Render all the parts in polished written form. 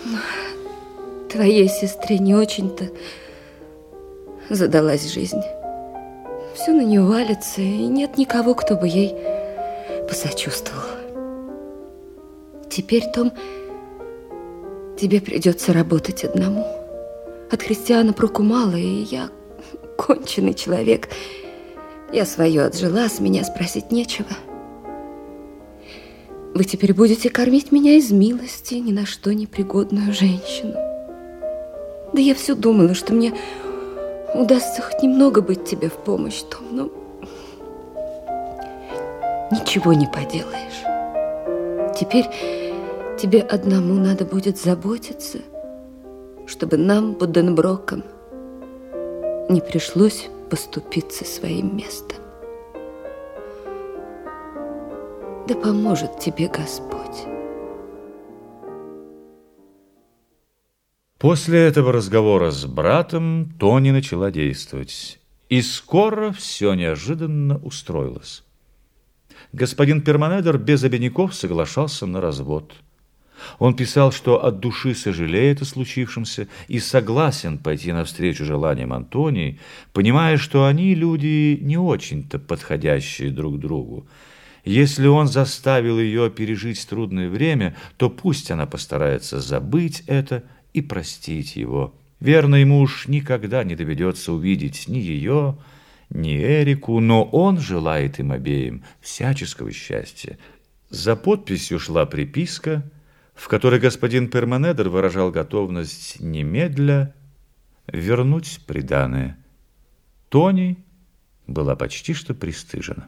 Твоей сестре не очень-то задалась жизнь. Все на нее валится, и нет никого, кто бы ей посочувствовал. Теперь, Том, тебе придется работать одному. От Христиана проку мало, и я конченый человек. Я свое отжила, с меня спросить нечего. Вы теперь будете кормить меня из милости, ни на что непригодную женщину. Да я все думала, что мне удастся хоть немного быть тебе в помощь, Том, но ничего не поделаешь. Теперь тебе одному надо будет заботиться, чтобы нам, Буденброкам, не пришлось поступиться своим местом. Да поможет тебе Господь. После этого разговора с братом Тони начала действовать. И скоро все неожиданно устроилось. Господин Перманедер без обиняков соглашался на развод. Он писал, что от души сожалеет о случившемся и согласен пойти навстречу желаниям Антонии, понимая, что они люди не очень-то подходящие друг другу. Если он заставил ее пережить трудное время, то пусть она постарается забыть это и простить его. Верно, ему уж никогда не доведется увидеть ни ее, ни Эрику, но он желает им обеим всяческого счастья. За подписью шла приписка, в которой господин Перманедер выражал готовность немедля вернуть приданое. Тони была почти что пристыжена.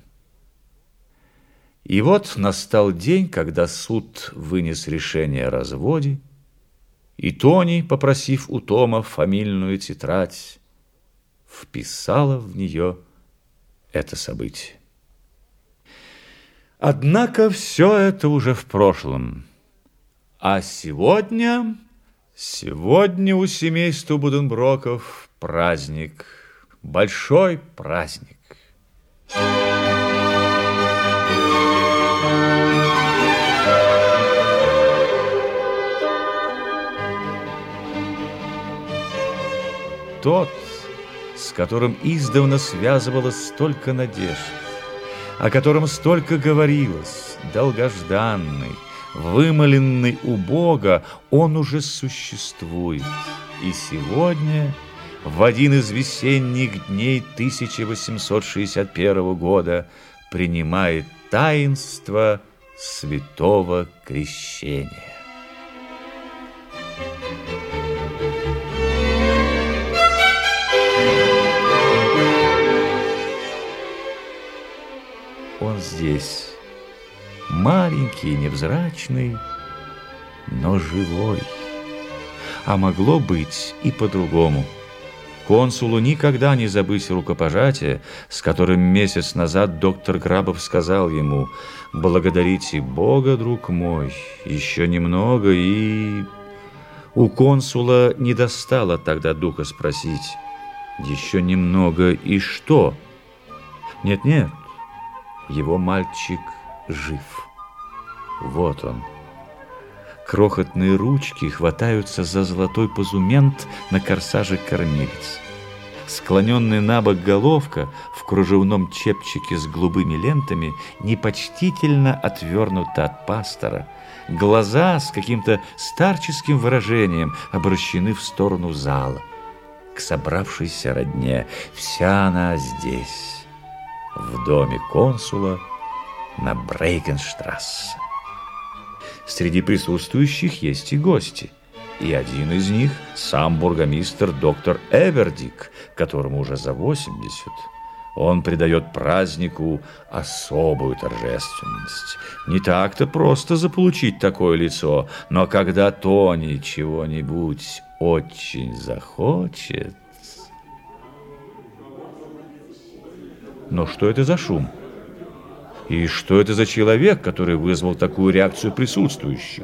И вот настал день, когда суд вынес решение о разводе, и Тони, попросив у Тома фамильную тетрадь, вписала в нее это событие. Однако все это уже в прошлом. А сегодня у семейства Буденброков праздник, большой праздник. Тот, с которым издавна связывалось столько надежд, о котором столько говорилось, долгожданный, вымоленный у Бога, он уже существует. И сегодня, в один из весенних дней 1861 года, принимает таинство святого крещения. Он здесь, маленький и невзрачный, но живой. А могло быть и по-другому. Консулу никогда не забыть рукопожатие, с которым месяц назад доктор Грабов сказал ему: «Благодарите Бога, друг мой, еще немного и...» У консула не достало тогда духа спросить: «Еще немного и что?» Нет-нет, его мальчик жив. Вот он. Крохотные ручки хватаются за золотой позумент на корсаже кормилец. Склоненная на бок головка в кружевном чепчике с голубыми лентами непочтительно отвернута от пастора. Глаза с каким-то старческим выражением обращены в сторону зала. К собравшейся родне. Вся она здесь, в доме консула на Брейгенштрассе. Среди присутствующих есть и гости. И один из них – сам бургомистр доктор Эвердик, которому уже за 80. Он придает празднику особую торжественность. Не так-то просто заполучить такое лицо, но когда Тони чего-нибудь очень захочет... Но что это за шум? И что это за человек, который вызвал такую реакцию присутствующих?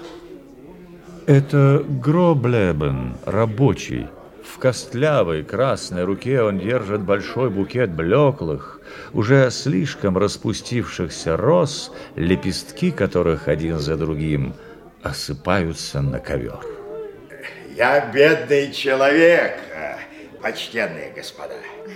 Это Гроблебен, рабочий. В костлявой красной руке он держит большой букет блеклых, уже слишком распустившихся роз, лепестки которых один за другим осыпаются на ковер. Я бедный человек, почтенные господа.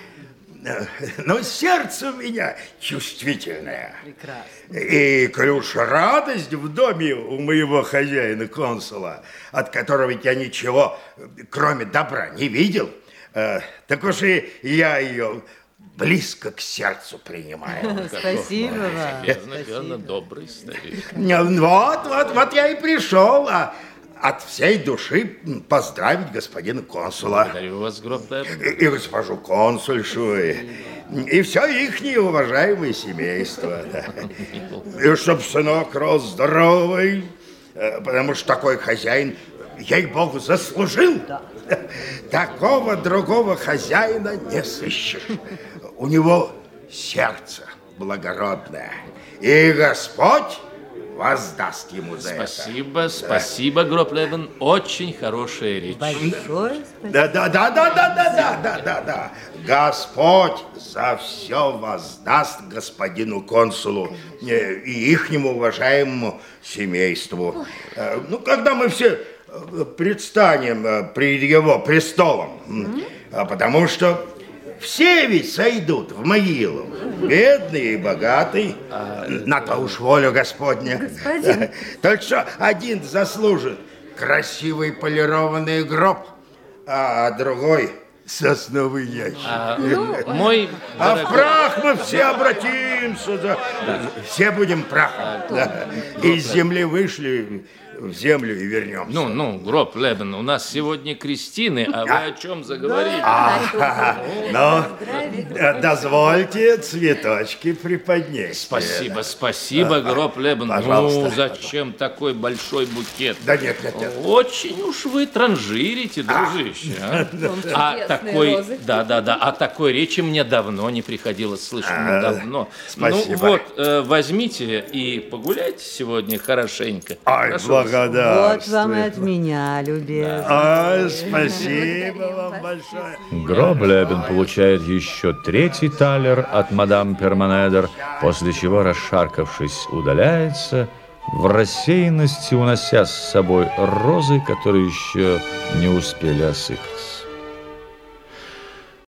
Но сердце у меня чувствительное. Прекрасно. И коль уж радость в доме у моего хозяина-консула, от которого ведь я ничего, кроме добра, не видел, так уж и я ее близко к сердцу принимаю. Спасибо вам. Верно, добрый старик. Вот я и пришел, от всей души поздравить господина консула. Благодарю вас, гроб Лебен. И госпожу консульшу, и все ихнее уважаемое семейство. И чтоб сынок рос здоровый, потому что такой хозяин, ей-богу, заслужил. Такого другого хозяина не сыщешь. У него сердце благородное, и Господь воздаст ему за это. Спасибо, гроб Лебен. Очень хорошая речь. Большое спасибо. Да. Господь за все воздаст господину консулу и ихнему уважаемому семейству. Ну, когда мы все предстанем пред его престолом, потому что все ведь сойдут в могилу, бедный и богатый, на то уж волю Господня. Господин. Только что один заслужит красивый полированный гроб, а другой сосновый ящик. Мой В дорогой... прах мы все обратимся, все будем прахом. Из земли вышли, в землю и вернемся. Ну, гроб Лебен, у нас сегодня крестины, а вы о чем заговорили? Ну, дозвольте цветочки преподнести. Спасибо, гроб Лебен. Пожалуйста. Ну, зачем такой большой букет? Да нет. Очень уж вы транжирите, дружище. А такой, розы. а такой речи мне давно не приходилось слышать. Давно. Спасибо. Ну вот, возьмите и погуляйте сегодня хорошенько. Ай, Прошу вас. благодарствую. Вот вам и от меня, любезный. Ай, спасибо вам большое. Гроб Лебен получает еще 3-й талер от мадам Перманедер, после чего, расшаркавшись, удаляется, в рассеянности унося с собой розы, которые еще не успели осыпаться.